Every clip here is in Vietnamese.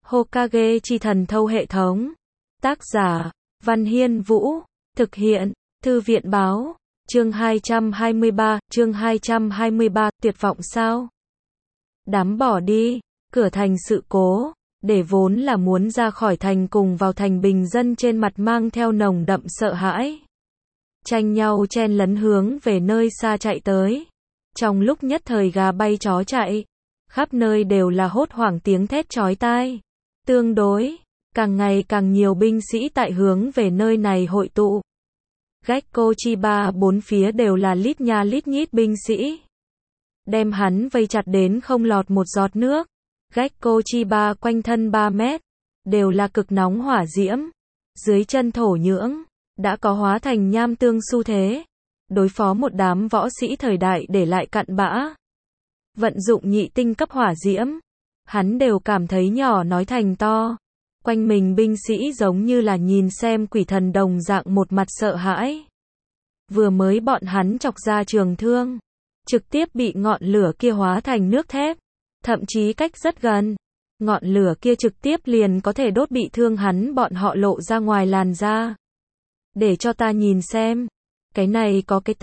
Hokage chi thần thâu hệ thống. Tác giả, Văn Hiên Vũ. Thực hiện, Thư viện Báo. Chương 223, tuyệt vọng sao? Đám bỏ đi, cửa thành sự cố, để vốn là muốn ra khỏi thành cùng vào thành bình dân trên mặt mang theo nồng đậm sợ hãi. Tranh nhau chen lấn hướng về nơi xa chạy tới. Trong lúc nhất thời gà bay chó chạy, khắp nơi đều là hốt hoảng tiếng thét chói tai. Tương đối, càng ngày càng nhiều binh sĩ tại hướng về nơi này hội tụ. Gekko Chiba bốn phía đều là lít nha lít nhít binh sĩ. Đem hắn vây chặt đến không lọt một giọt nước. Gekko Chiba quanh thân 3 mét, đều là cực nóng hỏa diễm. Dưới chân thổ nhưỡng, đã có hóa thành nham tương xu thế. Đối phó một đám võ sĩ thời đại để lại cặn bã. Vận dụng nhị tinh cấp hỏa diễm, hắn đều cảm thấy nhỏ nói thành to. Quanh mình binh sĩ giống như là nhìn xem quỷ thần đồng dạng một mặt sợ hãi. Vừa mới bọn hắn chọc ra trường thương, trực tiếp bị ngọn lửa kia hóa thành nước thép, thậm chí cách rất gần. Ngọn lửa kia trực tiếp liền có thể đốt bị thương hắn bọn họ lộ ra ngoài làn da. Để cho ta nhìn xem, cái này có cái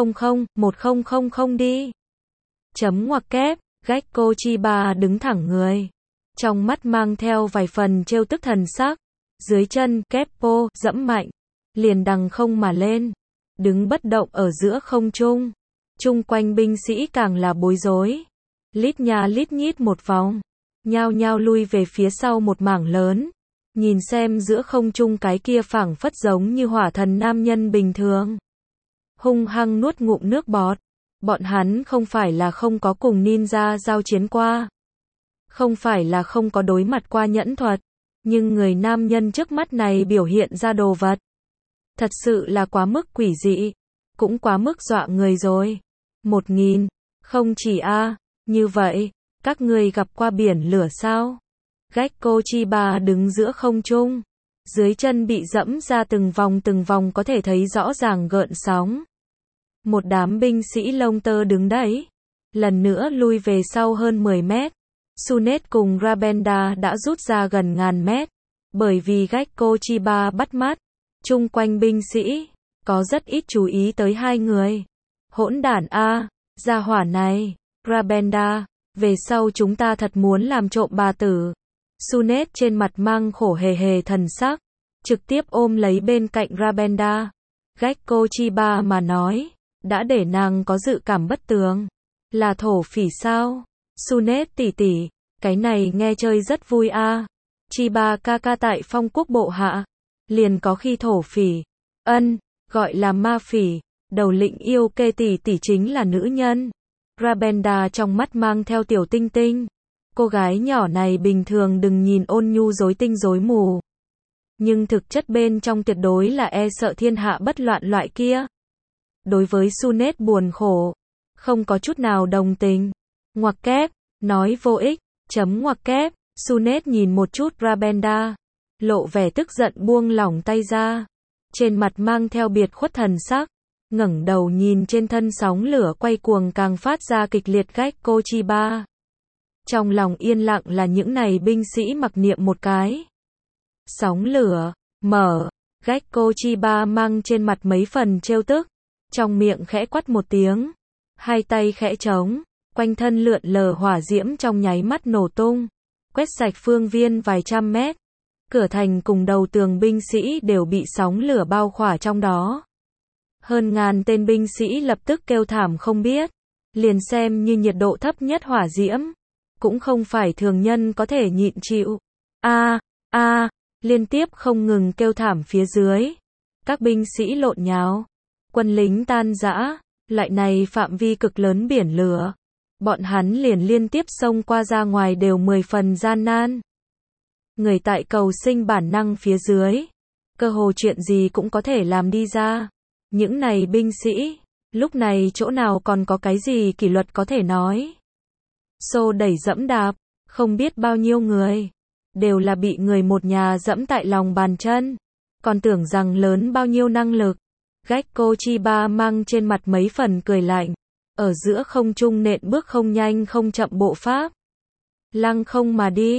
800-1000 đi. Chấm ngoặc kép, Gekko Chiba đứng thẳng người. Trong mắt mang theo vài phần trêu tức thần sắc. Dưới chân, Keppo, dẫm mạnh. Liền đằng không mà lên. Đứng bất động ở giữa không trung. Chung quanh binh sĩ càng là bối rối. Lít nha lít nhít một vòng. Nhao nhao lui về phía sau một mảng lớn. Nhìn xem giữa không trung cái kia phảng phất giống như hỏa thần nam nhân bình thường. Hung hăng nuốt ngụm nước bọt. Bọn hắn không phải là không có cùng ninja giao chiến qua. Không phải là không có đối mặt qua nhẫn thuật. Nhưng người nam nhân trước mắt này biểu hiện ra đồ vật. Thật sự là quá mức quỷ dị. Cũng quá mức dọa người rồi. 1000, không chỉ như vậy, các ngươi gặp qua biển lửa sao? Gekko Chiba đứng giữa không trung. Dưới chân bị dẫm ra từng vòng có thể thấy rõ ràng gợn sóng. Một đám binh sĩ lông tơ đứng đấy. Lần nữa lui về sau hơn 10 mét. Sunet cùng Rabenda đã rút ra gần ngàn mét. Bởi vì Gekko Chiba bắt mắt. Chung quanh binh sĩ, có rất ít chú ý tới hai người. Hỗn đản gia hỏa này. Rabenda, về sau chúng ta thật muốn làm trộm bà tử. Sunet trên mặt mang khổ hề thần sắc. Trực tiếp ôm lấy bên cạnh Rabenda. Gekko Chiba mà nói. Đã để nàng có dự cảm bất tường. Là thổ phỉ sao? Sunet tỷ tỷ, cái này nghe chơi rất vui Chiba ca tại Phong Quốc bộ hạ. Liền có khi thổ phỉ. Gọi là ma phỉ. Đầu lĩnh yêu kê tỷ tỷ chính là nữ nhân. Rabenda trong mắt mang theo tiểu tinh tinh. Cô gái nhỏ này bình thường đừng nhìn ôn nhu rối tinh rối mù. Nhưng thực chất bên trong tuyệt đối là e sợ thiên hạ bất loạn loại kia. Đối với Sunet buồn khổ, không có chút nào đồng tình. Ngoặc kép, nói vô ích, chấm ngoặc kép, Sunet nhìn một chút Rabenda, lộ vẻ tức giận buông lỏng tay ra. Trên mặt mang theo biệt khuất thần sắc, ngẩng đầu nhìn trên thân sóng lửa quay cuồng càng phát ra kịch liệt Gekko Chiba. Trong lòng yên lặng là những này binh sĩ mặc niệm một cái. Sóng lửa, mở, Gekko Chiba mang trên mặt mấy phần trêu tức. Trong miệng khẽ quát một tiếng. Hai tay khẽ trống. Quanh thân lượn lờ hỏa diễm trong nháy mắt nổ tung. Quét sạch phương viên vài trăm mét. Cửa thành cùng đầu tường binh sĩ đều bị sóng lửa bao khỏa trong đó. Hơn ngàn tên binh sĩ lập tức kêu thảm không biết. Liền xem như nhiệt độ thấp nhất hỏa diễm. Cũng không phải thường nhân có thể nhịn chịu. Liên tiếp không ngừng kêu thảm phía dưới. Các binh sĩ lộn nhào. Quân lính tan rã, lại này phạm vi cực lớn biển lửa. Bọn hắn liền liên tiếp xông qua ra ngoài đều 10 phần gian nan. Người tại cầu sinh bản năng phía dưới. Cơ hồ chuyện gì cũng có thể làm đi ra. Những này binh sĩ, lúc này chỗ nào còn có cái gì kỷ luật có thể nói. Xô đẩy dẫm đạp, không biết bao nhiêu người. Đều là bị người một nhà dẫm tại lòng bàn chân. Còn tưởng rằng lớn bao nhiêu năng lực. Gekko Chiba mang trên mặt mấy phần cười lạnh. Ở giữa không trung nện bước không nhanh không chậm bộ pháp. Lăng không mà đi.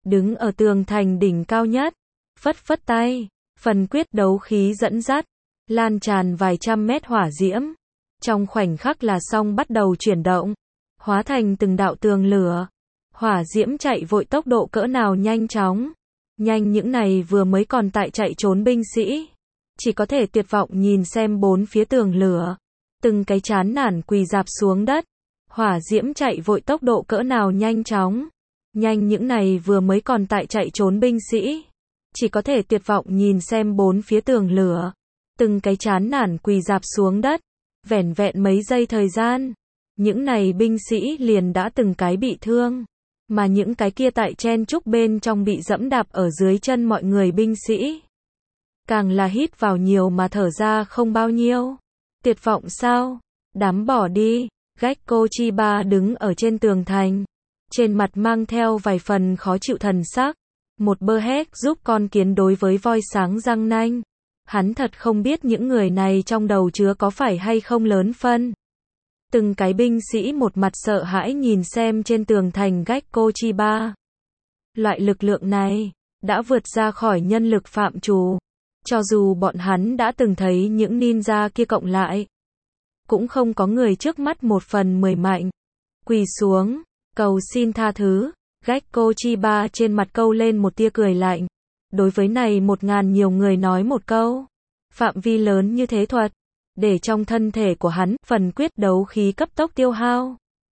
đứng ở tường thành đỉnh cao nhất, phất phất tay, phần quyết đấu khí dẫn dắt, lan tràn vài trăm mét hỏa diễm. Trong khoảnh khắc là xong bắt đầu chuyển động, hóa thành từng đạo tường lửa. Hỏa diễm chạy vội tốc độ cỡ nào nhanh chóng. Nhanh những này vừa mới còn tại chạy trốn binh sĩ. Chỉ có thể tuyệt vọng nhìn xem bốn phía tường lửa. Từng cái chán nản quỳ rạp xuống đất. Hỏa diễm chạy vội tốc độ cỡ nào nhanh chóng. Nhanh những này vừa mới còn tại chạy trốn binh sĩ. Chỉ có thể tuyệt vọng nhìn xem bốn phía tường lửa. Từng cái chán nản quỳ rạp xuống đất. Vẻn vẹn mấy giây thời gian. Những này binh sĩ liền đã từng cái bị thương. Mà những cái kia tại chen chúc bên trong bị dẫm đạp ở dưới chân mọi người binh sĩ. Càng là hít vào nhiều mà thở ra không bao nhiêu. Tuyệt vọng sao? Đám bỏ đi. Gekko Chiba đứng ở trên tường thành. Trên mặt mang theo vài phần khó chịu thần sắc. Một bơ hét giúp con kiến đối với voi sáng răng nanh. Hắn thật không biết những người này trong đầu chứa có phải hay không lớn phân. Từng cái binh sĩ một mặt sợ hãi nhìn xem trên tường thành Gekko Chiba. Loại lực lượng này đã vượt ra khỏi nhân lực phạm trù. Cho dù bọn hắn đã từng thấy những ninja kia cộng lại, cũng không có người trước mắt 1/10 mạnh. Quỳ xuống, cầu xin tha thứ. Gekko Chiba trên mặt câu lên một tia cười lạnh. Đối với này 1000 nhiều người nói một câu. Phạm vi lớn như thế thuật. Để trong thân thể của hắn, phần quyết đấu khí cấp tốc tiêu hao.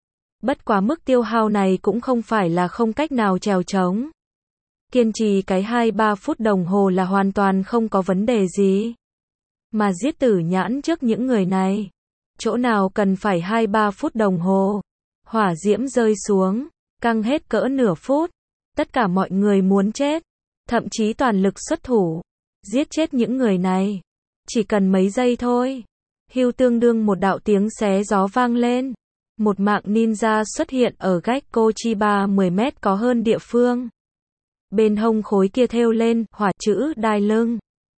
Bất quá mức tiêu hao này cũng không phải là không cách nào trèo trống. Kiên trì cái 2-3 phút đồng hồ là hoàn toàn không có vấn đề gì. Mà giết tử nhãn trước những người này. Chỗ nào cần phải 2-3 phút đồng hồ. Hỏa diễm rơi xuống, căng hết cỡ nửa phút. Tất cả mọi người muốn chết. Thậm chí toàn lực xuất thủ. Giết chết những người này. Chỉ cần mấy giây thôi. Hưu tương đương một đạo tiếng xé gió vang lên. Một mạng ninja xuất hiện ở Gekko Chiba 10 mét có hơn địa phương. Bên hông khối kia thêu lên, hỏa chữ đai lưng.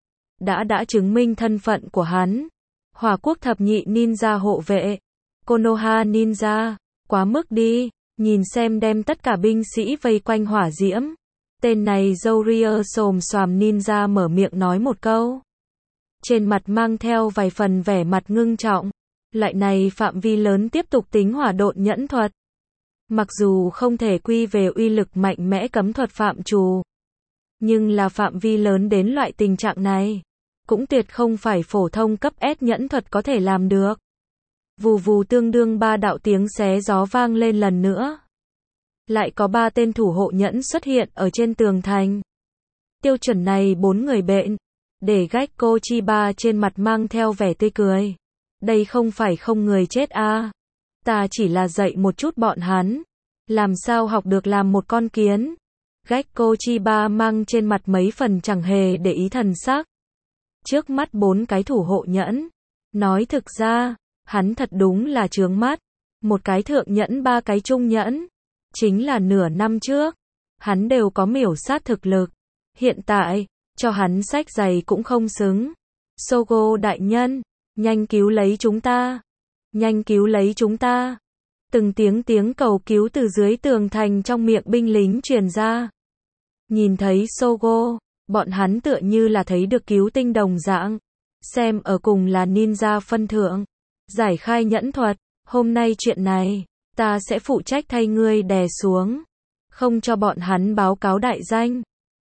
Đã chứng minh thân phận của hắn. Hỏa quốc thập nhị ninja hộ vệ. Konoha ninja. Quá mức đi. Nhìn xem đem tất cả binh sĩ vây quanh hỏa diễm. Tên này Zoria xồm xoàm ninja mở miệng nói một câu. Trên mặt mang theo vài phần vẻ mặt ngưng trọng. Lại này phạm vi lớn tiếp tục tính hỏa độn nhẫn thuật. Mặc dù không thể quy về uy lực mạnh mẽ cấm thuật phạm trù. Nhưng là phạm vi lớn đến loại tình trạng này. Cũng tuyệt không phải phổ thông cấp S nhẫn thuật có thể làm được. Vù vù tương đương 3 đạo tiếng xé gió vang lên lần nữa. Lại có 3 tên thủ hộ nhẫn xuất hiện ở trên tường thành. Tiêu chuẩn này 4 người bệnh. Để Gekko Chiba trên mặt mang theo vẻ tươi cười. Đây không phải không người chết à. Ta chỉ là dạy một chút bọn hắn. Làm sao học được làm một con kiến. Gekko Chiba mang trên mặt mấy phần chẳng hề để ý thần sắc. Trước mắt 4 cái thủ hộ nhẫn. Nói thực ra, hắn thật đúng là chướng mắt. Một cái thượng nhẫn 3 cái trung nhẫn. Chính là nửa năm trước. Hắn đều có miểu sát thực lực. Hiện tại, cho hắn sách giày cũng không xứng. Sogo đại nhân, nhanh cứu lấy chúng ta. Nhanh cứu lấy chúng ta. Từng tiếng cầu cứu từ dưới tường thành trong miệng binh lính truyền ra. Nhìn thấy Sogo, bọn hắn tựa như là thấy được cứu tinh đồng dạng. Xem ở cùng là ninja phân thượng. Giải khai nhẫn thuật, hôm nay chuyện này, ta sẽ phụ trách thay ngươi đè xuống. Không cho bọn hắn báo cáo đại danh.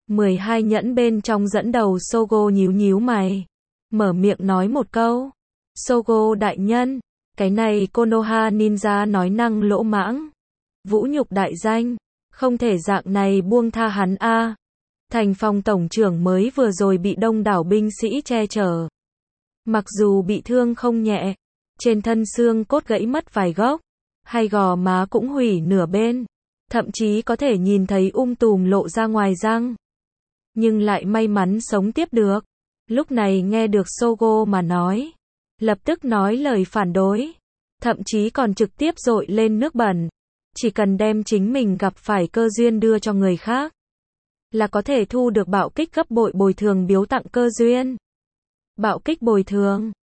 12 nhẫn bên trong dẫn đầu Sogo nhíu mày. Mở miệng nói một câu. Sogo đại nhân, cái này Konoha ninja nói năng lỗ mãng. Vũ nhục đại danh, không thể dạng này buông tha hắn a. Thành phòng tổng trưởng mới vừa rồi bị đông đảo binh sĩ che chở. Mặc dù bị thương không nhẹ, trên thân xương cốt gãy mất vài gốc, hay gò má cũng hủy nửa bên, thậm chí có thể nhìn thấy tùm lộ ra ngoài răng. Nhưng lại may mắn sống tiếp được. Lúc này nghe được Sogo mà nói, lập tức nói lời phản đối, thậm chí còn trực tiếp dội lên nước bẩn. Chỉ cần đem chính mình gặp phải cơ duyên đưa cho người khác, là có thể thu được bạo kích gấp bội bồi thường biếu tặng cơ duyên. Bạo kích bồi thường,